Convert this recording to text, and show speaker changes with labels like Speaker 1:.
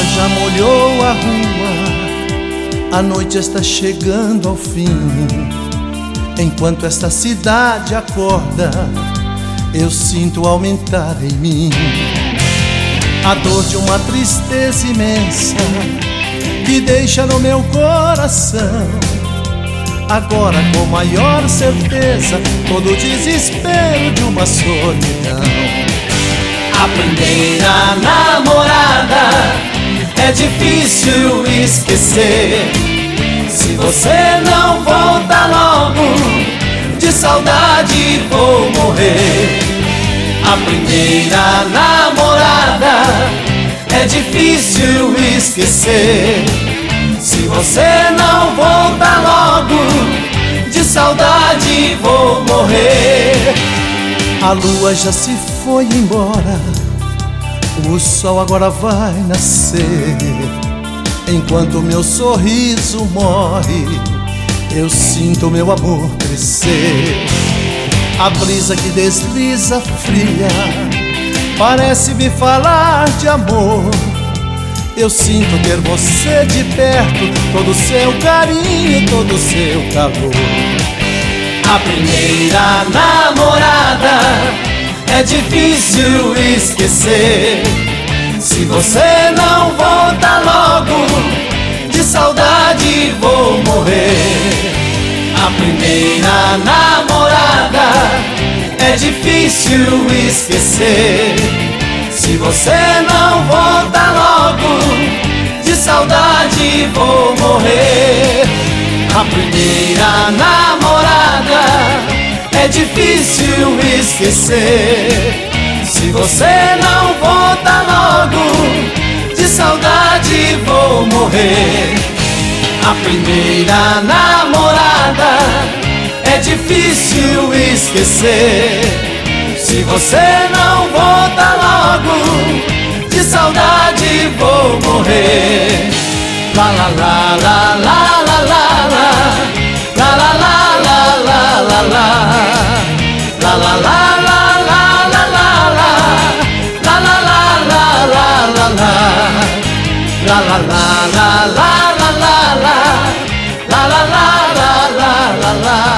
Speaker 1: já molhou a rua, a noite está chegando ao fim. Enquanto esta cidade acorda, eu sinto aumentar em mim a dor de uma tristeza imensa que deixa no meu coração agora com maior certeza todo o desespero de uma solidão.
Speaker 2: A primeira namorada é difícil esquecer. Se você não volta logo, de saudade vou morrer. A primeira namorada é difícil esquecer. Se você não volta logo, de saudade vou morrer.
Speaker 1: A lua já se foi embora, o sol agora vai nascer. Enquanto meu sorriso morre, eu sinto meu amor crescer. A brisa que desliza fria parece me falar de amor. Eu sinto ter você de perto, todo o seu carinho, todo o seu calor.
Speaker 2: A primeira namorada é difícil esquecer. Se você não volta logo, de saudade vou morrer. A primeira namorada é difícil esquecer. Se você não volta logo, de saudade vou morrer. A primeira namorada é difícil esquecer. Se você não volta logo, de saudade vou morrer. A primeira namorada é difícil esquecer. Se você não volta logo, de saudade vou morrer. La la la la la la la la, la la la la la la la, la la la la la la la la, la la la la la la la, la la la la la la la la, la la la la la la la.